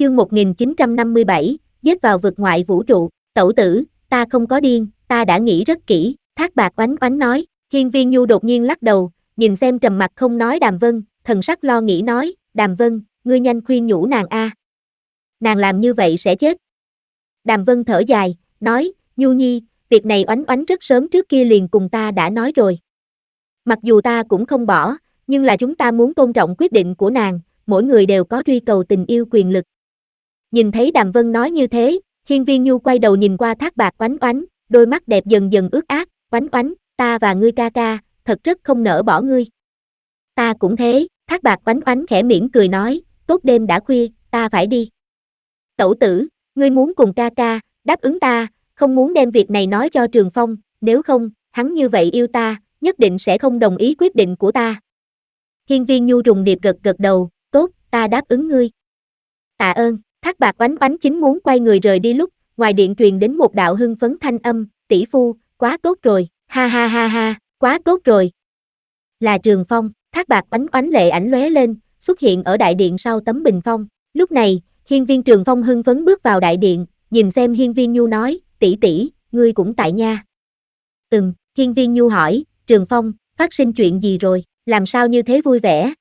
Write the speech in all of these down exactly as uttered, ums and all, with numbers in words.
Chương một nghìn chín trăm năm mươi bảy, giết vào vực ngoại vũ trụ. Tẩu tử, ta không có điên, ta đã nghĩ rất kỹ, Thác Bạt oánh oánh nói. Hiên Viên Nhu đột nhiên lắc đầu, nhìn xem trầm mặt không nói Đàm Vân, thần sắc lo nghĩ nói, Đàm Vân, ngươi nhanh khuyên nhủ nàng a. Nàng làm như vậy sẽ chết. Đàm Vân thở dài, nói, Nhu Nhi, việc này oánh oánh rất sớm trước kia liền cùng ta đã nói rồi. Mặc dù ta cũng không bỏ, nhưng là chúng ta muốn tôn trọng quyết định của nàng, mỗi người đều có truy cầu tình yêu quyền lực. Nhìn thấy Đàm Vân nói như thế, Hiên Viên Nhu quay đầu nhìn qua Thác Bạt oánh oánh, đôi mắt đẹp dần dần ướt át, oánh oánh, ta và ngươi ca ca, thật rất không nỡ bỏ ngươi. Ta cũng thế, Thác Bạt oánh oánh khẽ mỉm cười nói, tốt đêm đã khuya, ta phải đi. Tẩu tử, ngươi muốn cùng ca ca, đáp ứng ta, không muốn đem việc này nói cho Trường Phong, nếu không, hắn như vậy yêu ta, nhất định sẽ không đồng ý quyết định của ta. Hiên Viên Nhu trùng điệp gật gật đầu, tốt, ta đáp ứng ngươi. Tạ ơn. Thác Bạt oánh oánh chính muốn quay người rời đi lúc, ngoài điện truyền đến một đạo hưng phấn thanh âm, tỷ phu, quá tốt rồi, ha ha ha ha, quá tốt rồi. Là Trường Phong. Thác Bạt oánh oánh lệ ảnh lóe lên, xuất hiện ở đại điện sau tấm bình phong. Lúc này, Hiên Viên Trường Phong hưng phấn bước vào đại điện, nhìn xem Hiên Viên Nhu nói, tỷ tỷ, ngươi cũng tại nha. Ừm, Hiên Viên Nhu hỏi, Trường Phong, phát sinh chuyện gì rồi, làm sao như thế vui vẻ?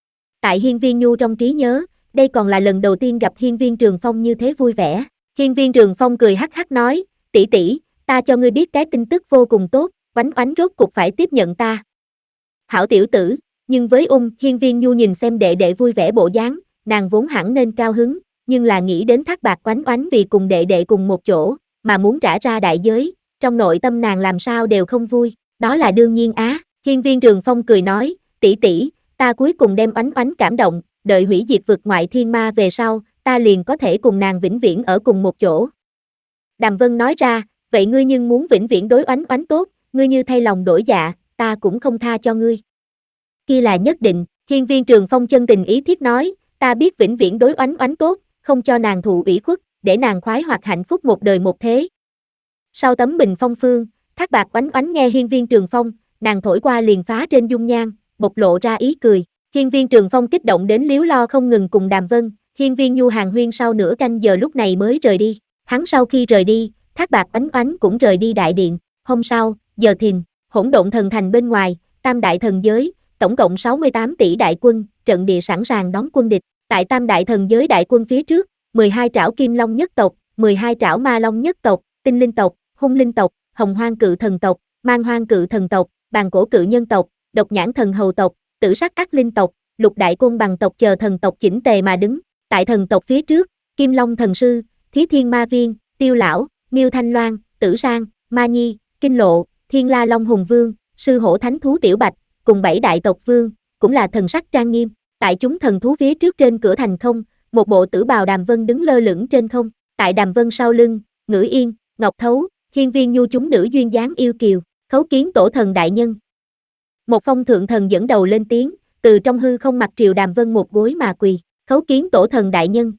Tại Hiên Viên Nhu trong trí nhớ, đây còn là lần đầu tiên gặp Hiên Viên Trường Phong như thế vui vẻ. Hiên Viên Trường Phong cười hắc hắc nói, tỷ tỷ, ta cho ngươi biết cái tin tức vô cùng tốt, oánh oánh rốt cục phải tiếp nhận ta. Hảo tiểu tử, nhưng với ung, Hiên Viên Nhu nhìn xem đệ đệ vui vẻ bộ dáng, nàng vốn hẳn nên cao hứng, nhưng là nghĩ đến Thác Bạt oánh oánh vì cùng đệ đệ cùng một chỗ, mà muốn trả ra đại giới, trong nội tâm nàng làm sao đều không vui, đó là đương nhiên á. Hiên Viên Trường Phong cười nói, tỷ tỷ, ta cuối cùng đem oánh oánh cảm động, đợi hủy diệt vực ngoại thiên ma về sau, ta liền có thể cùng nàng vĩnh viễn ở cùng một chỗ. Đàm Vân nói ra, vậy ngươi nhưng muốn vĩnh viễn đối oánh oánh tốt, ngươi như thay lòng đổi dạ, ta cũng không tha cho ngươi. Kia là nhất định, Hiên Viên Trường Phong chân tình ý thiết nói, ta biết vĩnh viễn đối oánh oánh tốt, không cho nàng thụ ủy khuất, để nàng khoái hoặc hạnh phúc một đời một thế. Sau tấm bình phong phương, Thác Bạt oánh oánh nghe Hiên Viên Trường Phong, nàng thổi qua liền phá trên dung nhan, bộc lộ ra ý cười. Hiên Viên Trường Phong kích động đến líu lo không ngừng cùng Đàm Vân, Hiên Viên Nhu hàng huyên sau nửa canh giờ lúc này mới rời đi. Hắn sau khi rời đi, Thác Bạt oánh oánh cũng rời đi đại điện. Hôm sau, giờ thìn, Hỗn Độn Thần Thành bên ngoài, Tam Đại Thần Giới, tổng cộng sáu mươi tám tỷ đại quân, trận địa sẵn sàng đón quân địch. Tại Tam Đại Thần Giới đại quân phía trước, mười hai trảo Kim Long nhất tộc, mười hai trảo Ma Long nhất tộc, Tinh Linh tộc, Hung Linh tộc, Hồng Hoang Cự Thần tộc, Man Hoang Cự Thần tộc, Bàn Cổ Cự Nhân tộc, Độc Nhãn Thần Hầu tộc, Tử Sắc Ác Linh tộc, Lục Đại Côn Bằng tộc chờ thần tộc chỉnh tề mà đứng. Tại thần tộc phía trước, Kim Long Thần Sư, Thí Thiên Ma Viên, Tiêu Lão, Miêu Thanh Loan, Tử Sang, Ma Nhi, Kinh Lộ, Thiên La Long Hùng Vương, Sư Hổ Thánh Thú Tiểu Bạch, cùng bảy đại tộc vương, cũng là thần sắc trang nghiêm. Tại chúng thần thú phía trước trên cửa thành không, một bộ tử bào Đàm Vân đứng lơ lửng trên không. Tại Đàm Vân sau lưng, Ngữ Yên, Ngọc Thấu, Hiên Viên Nhu chúng nữ duyên dáng yêu kiều, khấu kiến tổ thần đại nhân. Một phong thượng thần dẫn đầu lên tiếng, từ trong hư không mặt triều Đàm Vân một gối mà quỳ, khấu kiến tổ thần đại nhân.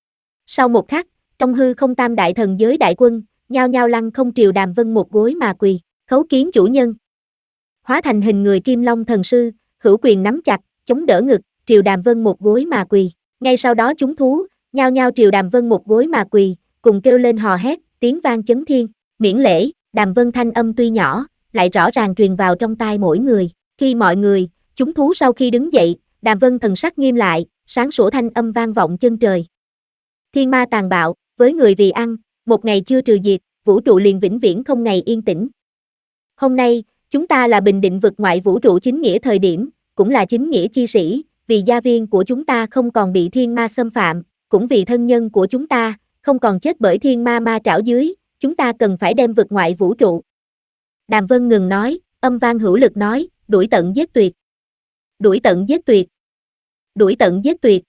Sau một khắc, trong hư không Tam Đại Thần Giới đại quân, nhao nhao lăng không triều Đàm Vân một gối mà quỳ, khấu kiến chủ nhân. Hóa thành hình người Kim Long Thần Sư, hữu quyền nắm chặt, chống đỡ ngực, triều Đàm Vân một gối mà quỳ. Ngay sau đó chúng thú, nhao nhao triều Đàm Vân một gối mà quỳ, cùng kêu lên hò hét, tiếng vang chấn thiên. Miễn lễ, Đàm Vân thanh âm tuy nhỏ, lại rõ ràng truyền vào trong tai mỗi người. Khi mọi người, chúng thú sau khi đứng dậy, Đàm Vân thần sắc nghiêm lại, sáng sủa thanh âm vang vọng chân trời. Thiên ma tàn bạo, với người vì ăn, một ngày chưa trừ diệt, vũ trụ liền vĩnh viễn không ngày yên tĩnh. Hôm nay, chúng ta là bình định vực ngoại vũ trụ chính nghĩa thời điểm, cũng là chính nghĩa chi sĩ, vì gia viên của chúng ta không còn bị thiên ma xâm phạm, cũng vì thân nhân của chúng ta, không còn chết bởi thiên ma ma trảo dưới, chúng ta cần phải đem vực ngoại vũ trụ. Đàm Vân ngừng nói, âm vang hữu lực nói, đuổi tận giết tuyệt. Đuổi tận giết tuyệt. Đuổi tận giết tuyệt.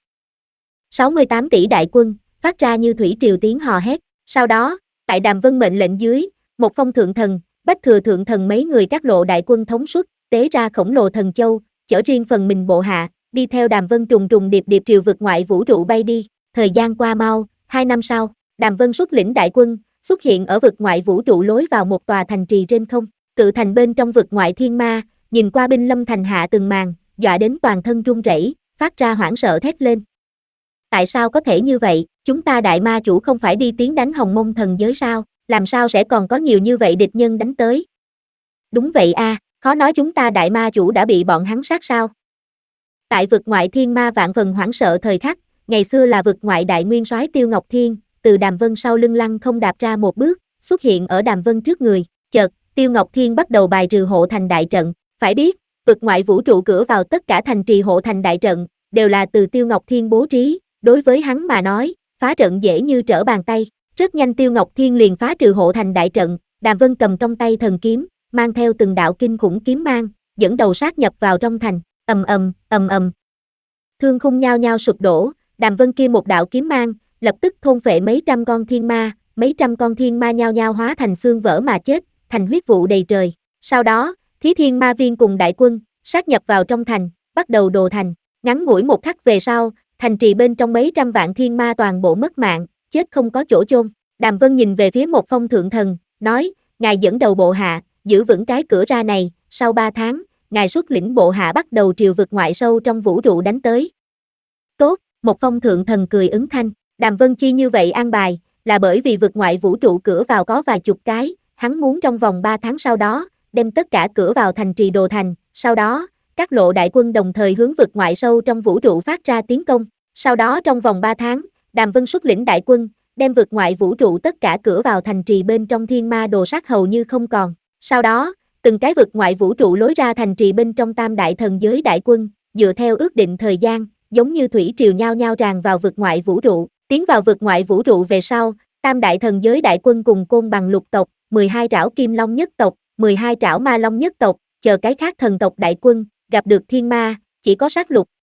sáu mươi tám tỷ đại quân, phát ra như thủy triều tiếng hò hét. Sau đó, tại Đàm Vân mệnh lệnh dưới, một phong thượng thần, bách thừa thượng thần mấy người các lộ đại quân thống suất, tế ra khổng lồ thần châu, chở riêng phần mình bộ hạ, đi theo Đàm Vân trùng trùng điệp điệp triều vực ngoại vũ trụ bay đi. Thời gian qua mau, hai năm sau, Đàm Vân xuất lĩnh đại quân, xuất hiện ở vực ngoại vũ trụ lối vào một tòa thành trì trên không. Cự thành bên trong vực ngoại thiên ma, nhìn qua binh lâm thành hạ từng màn, dọa đến toàn thân run rẩy, phát ra hoảng sợ thét lên. Tại sao có thể như vậy, chúng ta đại ma chủ không phải đi tiến đánh Hồng Mông thần giới sao, làm sao sẽ còn có nhiều như vậy địch nhân đánh tới? Đúng vậy a, à, khó nói chúng ta đại ma chủ đã bị bọn hắn sát sao? Tại vực ngoại thiên ma vạn phần hoảng sợ thời khắc, ngày xưa là vực ngoại đại nguyên soái Tiêu Ngọc Thiên, từ Đàm Vân sau lưng lăng không đạp ra một bước, xuất hiện ở Đàm Vân trước người, chợt, Tiêu Ngọc Thiên bắt đầu bài trừ hộ thành đại trận, phải biết, vực ngoại vũ trụ cửa vào tất cả thành trì hộ thành đại trận, đều là từ Tiêu Ngọc Thiên bố trí, đối với hắn mà nói, phá trận dễ như trở bàn tay, rất nhanh Tiêu Ngọc Thiên liền phá trừ hộ thành đại trận, Đàm Vân cầm trong tay thần kiếm, mang theo từng đạo kinh khủng kiếm mang, dẫn đầu sát nhập vào trong thành, ầm ầm, ầm ầm. Thương khung nhao nhao sụp đổ, Đàm Vân kia một đạo kiếm mang, lập tức thôn phệ mấy trăm con thiên ma, mấy trăm con thiên ma nhao nhao hóa thành xương vỡ mà chết, thành huyết vụ đầy trời. Sau đó, Thí Thiên Ma Viên cùng đại quân, sát nhập vào trong thành, bắt đầu đồ thành. Ngắn ngủi một khắc về sau, thành trì bên trong mấy trăm vạn thiên ma toàn bộ mất mạng, chết không có chỗ chôn. Đàm Vân nhìn về phía một phong thượng thần, nói, ngài dẫn đầu bộ hạ, giữ vững cái cửa ra này, sau ba tháng, ngài xuất lĩnh bộ hạ bắt đầu triều vực ngoại sâu trong vũ trụ đánh tới. Tốt, một phong thượng thần cười ứng thanh, Đàm Vân chi như vậy an bài, là bởi vì vực ngoại vũ trụ cửa vào có vài chục cái, hắn muốn trong vòng ba tháng sau đó, đem tất cả cửa vào thành trì đồ thành, sau đó, các lộ đại quân đồng thời hướng vực ngoại sâu trong vũ trụ phát ra tiến công, sau đó trong vòng ba tháng, Đàm Vân xuất lĩnh đại quân, đem vực ngoại vũ trụ tất cả cửa vào thành trì bên trong thiên ma đồ sát hầu như không còn, sau đó, từng cái vực ngoại vũ trụ lối ra thành trì bên trong tam đại thần giới đại quân, dựa theo ước định thời gian, giống như thủy triều nhao nhao tràn vào vực ngoại vũ trụ, tiến vào vực ngoại vũ trụ về sau, tam đại thần giới đại quân cùng Côn Bằng lục tộc, mười hai trảo kim long nhất tộc, mười hai trảo ma long nhất tộc, chờ cái khác thần tộc đại quân, gặp được thiên ma, chỉ có sát lục,